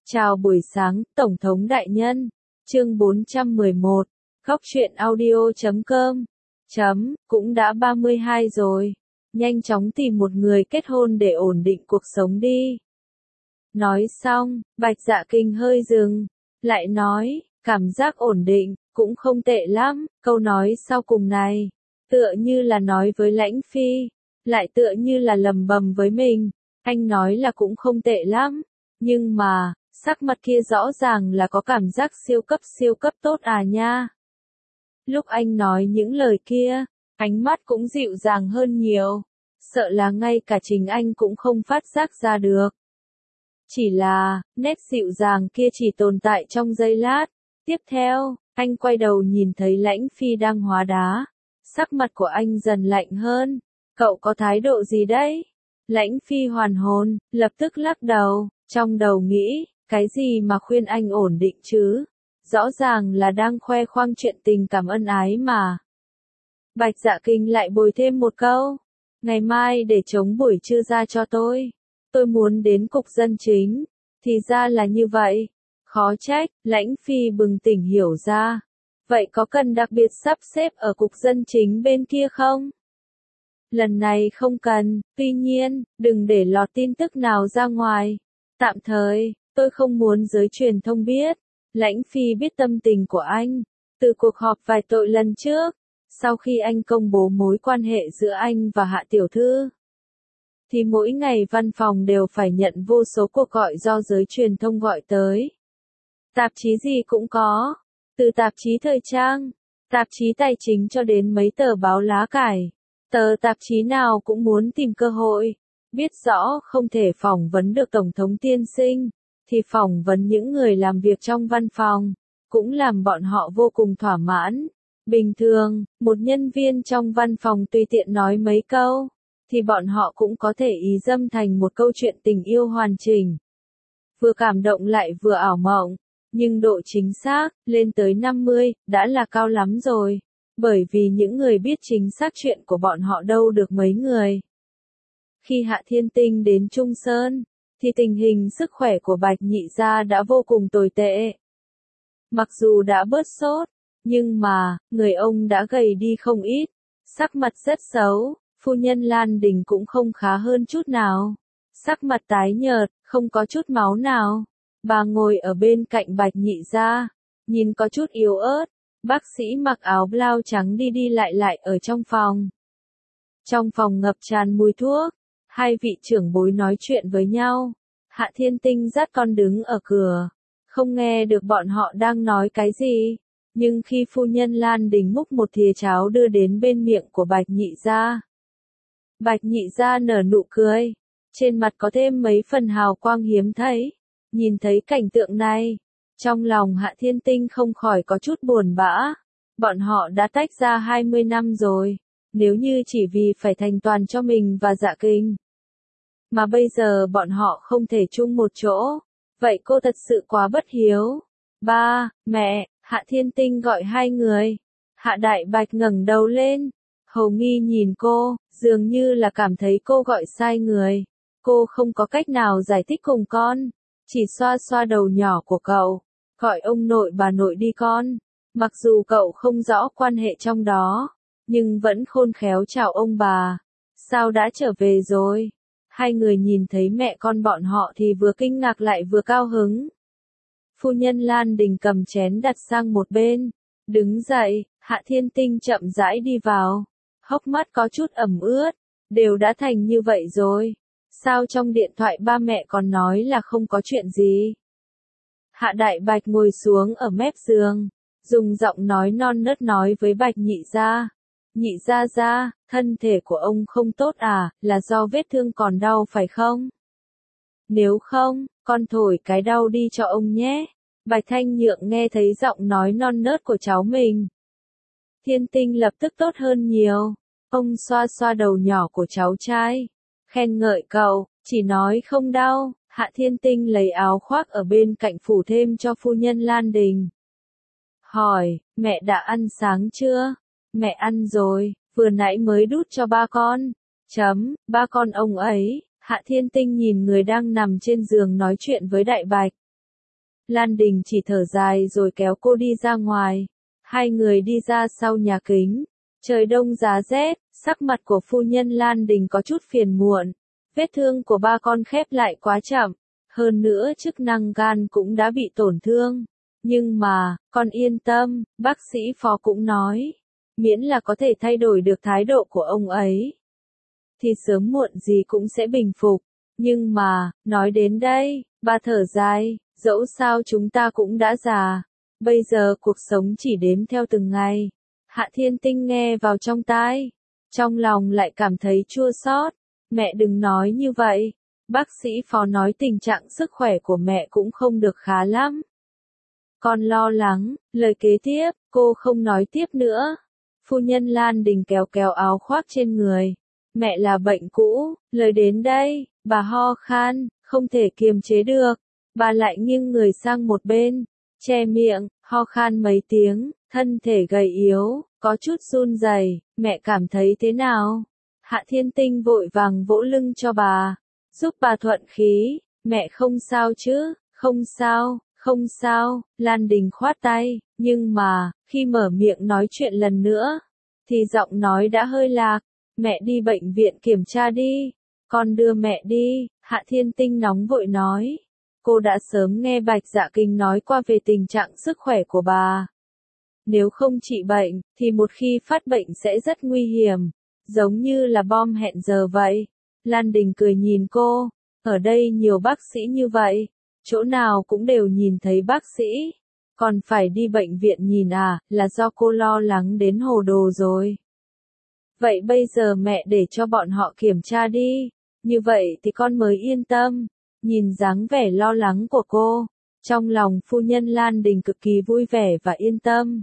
Chào buổi sáng, Tổng thống đại nhân. Chương 411. Góc truyện audio.com. Cũng đã 32 rồi. Nhanh chóng tìm một người kết hôn để ổn định cuộc sống đi. Nói xong, Bạch Dạ Kinh hơi dừng. Lại nói, cảm giác ổn định, cũng không tệ lắm. Câu nói sau cùng này, tựa như là nói với Lãnh Phi, lại tựa như là lầm bầm với mình. Anh nói là cũng không tệ lắm. Nhưng mà, sắc mặt kia rõ ràng là có cảm giác siêu cấp tốt à nha. Lúc anh nói những lời kia, ánh mắt cũng dịu dàng hơn nhiều. Sợ là ngay cả chính anh cũng không phát giác ra được. Chỉ là, nét dịu dàng kia chỉ tồn tại trong giây lát. Tiếp theo, anh quay đầu nhìn thấy Lãnh Phi đang hóa đá. Sắc mặt của anh dần lạnh hơn. Cậu có thái độ gì đấy? Lãnh Phi hoàn hồn, lập tức lắc đầu, trong đầu nghĩ, cái gì mà khuyên anh ổn định chứ? Rõ ràng là đang khoe khoang chuyện tình cảm ân ái mà. Bạch Dạ Kinh lại bồi thêm một câu. Ngày mai để trống buổi trưa ra cho tôi. Tôi muốn đến cục dân chính. Thì ra là như vậy. Khó trách, Lãnh Phi bừng tỉnh hiểu ra. Vậy có cần đặc biệt sắp xếp ở cục dân chính bên kia không? Lần này không cần, tuy nhiên, đừng để lọt tin tức nào ra ngoài. Tạm thời, tôi không muốn giới truyền thông biết. Lãnh Phi biết tâm tình của anh. Từ cuộc họp vài tội lần trước, sau khi anh công bố mối quan hệ giữa anh và Hạ Tiểu Thư, thì mỗi ngày văn phòng đều phải nhận vô số cuộc gọi do giới truyền thông gọi tới. Tạp chí gì cũng có, từ tạp chí thời trang, tạp chí tài chính cho đến mấy tờ báo lá cải. Tờ tạp chí nào cũng muốn tìm cơ hội. Biết rõ không thể phỏng vấn được Tổng thống tiên sinh, thì phỏng vấn những người làm việc trong văn phòng, cũng làm bọn họ vô cùng thỏa mãn. Bình thường, một nhân viên trong văn phòng tùy tiện nói mấy câu, thì bọn họ cũng có thể ý dâm thành một câu chuyện tình yêu hoàn chỉnh. Vừa cảm động lại vừa ảo mộng, nhưng độ chính xác, lên tới 50, đã là cao lắm rồi. Bởi vì những người biết chính xác chuyện của bọn họ đâu được mấy người. Khi Hạ Thiên Tinh đến Trung Sơn, thì tình hình sức khỏe của Bạch Nhị gia đã vô cùng tồi tệ. Mặc dù đã bớt sốt, nhưng mà, người ông đã gầy đi không ít, sắc mặt rất xấu, phu nhân Lan Đình cũng không khá hơn chút nào. Sắc mặt tái nhợt, không có chút máu nào. Bà ngồi ở bên cạnh Bạch Nhị gia, nhìn có chút yếu ớt. Bác sĩ mặc áo blau trắng đi đi lại ở trong phòng. Trong phòng ngập tràn mùi thuốc, hai vị trưởng bối nói chuyện với nhau. Hạ Thiên Tinh dắt con đứng ở cửa, không nghe được bọn họ đang nói cái gì. Nhưng khi phu nhân Lan Đình múc một thìa cháo đưa đến bên miệng của Bạch Nhị gia, Bạch Nhị gia nở nụ cười, trên mặt có thêm mấy phần hào quang hiếm thấy. Nhìn thấy cảnh tượng này, trong lòng Hạ Thiên Tinh không khỏi có chút buồn bã. Bọn họ đã tách ra 20 năm rồi, nếu như chỉ vì phải thành toàn cho mình và Dạ Kinh, mà bây giờ bọn họ không thể chung một chỗ, vậy cô thật sự quá bất hiếu. Ba, mẹ, Hạ Thiên Tinh gọi hai người. Hạ Đại Bạch ngẩng đầu lên, hầu nghi nhìn cô, dường như là cảm thấy cô gọi sai người. Cô không có cách nào giải thích cùng con, chỉ xoa xoa đầu nhỏ của cậu. Gọi ông nội bà nội đi con. Mặc dù cậu không rõ quan hệ trong đó, nhưng vẫn khôn khéo chào ông bà. Sao đã trở về rồi? Hai người nhìn thấy mẹ con bọn họ thì vừa kinh ngạc lại vừa cao hứng. Phu nhân Lan Đình cầm chén đặt sang một bên. Đứng dậy, Hạ Thiên Tinh chậm rãi đi vào. Hốc mắt có chút ẩm ướt. Đều đã thành như vậy rồi. Sao trong điện thoại ba mẹ còn nói là không có chuyện gì? Hạ Đại Bạch ngồi xuống ở mép giường, dùng giọng nói non nớt nói với Bạch Nhị gia. Nhị gia gia, thân thể của ông không tốt à, là do vết thương còn đau phải không? Nếu không, con thổi cái đau đi cho ông nhé. Bạch Thanh Nhượng nghe thấy giọng nói non nớt của cháu mình. Thiên Tinh lập tức tốt hơn nhiều. Ông xoa xoa đầu nhỏ của cháu trai, khen ngợi cậu, chỉ nói không đau. Hạ Thiên Tinh lấy áo khoác ở bên cạnh phủ thêm cho phu nhân Lan Đình. Hỏi, mẹ đã ăn sáng chưa? Mẹ ăn rồi, vừa nãy mới đút cho ba con. Ba con ông ấy. Hạ Thiên Tinh nhìn người đang nằm trên giường nói chuyện với Đại Bạch. Lan Đình chỉ thở dài rồi kéo cô đi ra ngoài. Hai người đi ra sau nhà kính. Trời đông giá rét, sắc mặt của phu nhân Lan Đình có chút phiền muộn. Vết thương của ba con khép lại quá chậm. Hơn nữa chức năng gan cũng đã bị tổn thương. Nhưng mà, con yên tâm, bác sĩ phó cũng nói. Miễn là có thể thay đổi được thái độ của ông ấy, thì sớm muộn gì cũng sẽ bình phục. Nhưng mà, nói đến đây, bà thở dài, dẫu sao chúng ta cũng đã già. Bây giờ cuộc sống chỉ đếm theo từng ngày. Hạ Thiên Tinh nghe vào trong tai. Trong lòng lại cảm thấy chua xót. Mẹ đừng nói như vậy. Bác sĩ phó nói tình trạng sức khỏe của mẹ cũng không được khá lắm. Con lo lắng, lời kế tiếp, cô không nói tiếp nữa. Phu nhân Lan Đình kéo kéo áo khoác trên người. Mẹ là bệnh cũ, lời đến đây, bà ho khan, không thể kiềm chế được. Bà lại nghiêng người sang một bên, che miệng, ho khan mấy tiếng, thân thể gầy yếu, có chút run rẩy. Mẹ cảm thấy thế nào? Hạ Thiên Tinh vội vàng vỗ lưng cho bà, giúp bà thuận khí. Mẹ không sao chứ? Không sao, không sao. Lan Đình khoát tay, nhưng mà, khi mở miệng nói chuyện lần nữa, thì giọng nói đã hơi lạc. Mẹ đi bệnh viện kiểm tra đi. Con đưa mẹ đi. Hạ Thiên Tinh nóng vội nói. Cô đã sớm nghe Bạch Dạ Kinh nói qua về tình trạng sức khỏe của bà. Nếu không trị bệnh, thì một khi phát bệnh sẽ rất nguy hiểm. Giống như là bom hẹn giờ vậy. Lan Đình cười nhìn cô. Ở đây nhiều bác sĩ như vậy. Chỗ nào cũng đều nhìn thấy bác sĩ. Còn phải đi bệnh viện nhìn à, là do cô lo lắng đến hồ đồ rồi. Vậy bây giờ mẹ để cho bọn họ kiểm tra đi. Như vậy thì con mới yên tâm. Nhìn dáng vẻ lo lắng của cô, trong lòng phu nhân Lan Đình cực kỳ vui vẻ và yên tâm.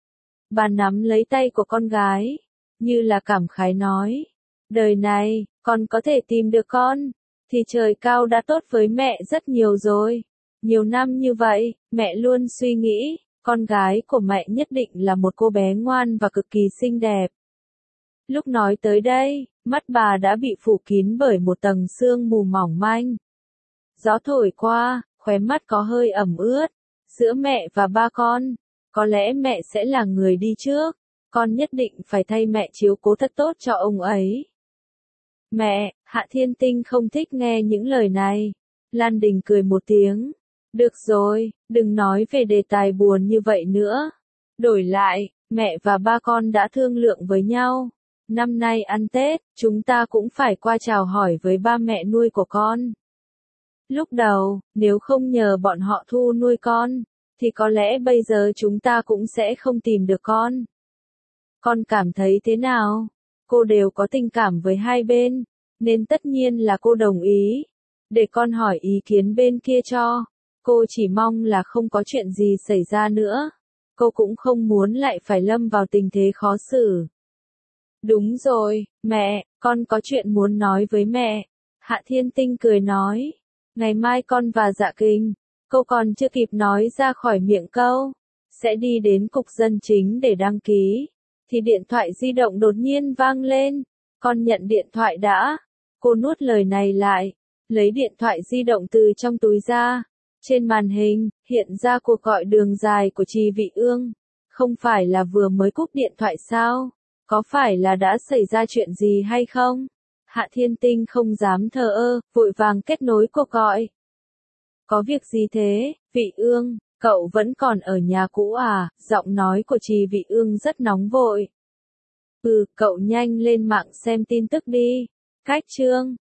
Bà nắm lấy tay của con gái, như là cảm khái nói. Đời này, con có thể tìm được con, thì trời cao đã tốt với mẹ rất nhiều rồi. Nhiều năm như vậy, mẹ luôn suy nghĩ, con gái của mẹ nhất định là một cô bé ngoan và cực kỳ xinh đẹp. Lúc nói tới đây, mắt bà đã bị phủ kín bởi một tầng sương mù mỏng manh. Gió thổi qua, khóe mắt có hơi ẩm ướt. Giữa mẹ và ba con, có lẽ mẹ sẽ là người đi trước. Con nhất định phải thay mẹ chiếu cố thật tốt cho ông ấy. Mẹ, Hạ Thiên Tinh không thích nghe những lời này. Lan Đình cười một tiếng. Được rồi, đừng nói về đề tài buồn như vậy nữa. Đổi lại, mẹ và ba con đã thương lượng với nhau. Năm nay ăn Tết, chúng ta cũng phải qua chào hỏi với ba mẹ nuôi của con. Lúc đầu, nếu không nhờ bọn họ thu nuôi con, thì có lẽ bây giờ chúng ta cũng sẽ không tìm được con. Con cảm thấy thế nào? Cô đều có tình cảm với hai bên, nên tất nhiên là cô đồng ý. Để con hỏi ý kiến bên kia cho. Cô chỉ mong là không có chuyện gì xảy ra nữa. Cô cũng không muốn lại phải lâm vào tình thế khó xử. Đúng rồi, mẹ, con có chuyện muốn nói với mẹ. Hạ Thiên Tinh cười nói. Ngày mai con và Dạ Kinh, cô còn chưa kịp nói ra khỏi miệng câu, sẽ đi đến cục dân chính để đăng ký. Thì điện thoại di động đột nhiên vang lên. Con nhận điện thoại đã. Cô nuốt lời này lại, lấy điện thoại di động từ trong túi ra. Trên màn hình, hiện ra cuộc gọi đường dài của Trì Vị Ương. Không phải là vừa mới cúp điện thoại sao? Có phải là đã xảy ra chuyện gì hay không? Hạ Thiên Tinh không dám thờ ơ, vội vàng kết nối cuộc gọi. Có việc gì thế, Vị Ương, cậu vẫn còn ở nhà cũ à? Giọng nói của Trì Vị Ương rất nóng vội. Cậu nhanh lên mạng xem tin tức đi. Cách chương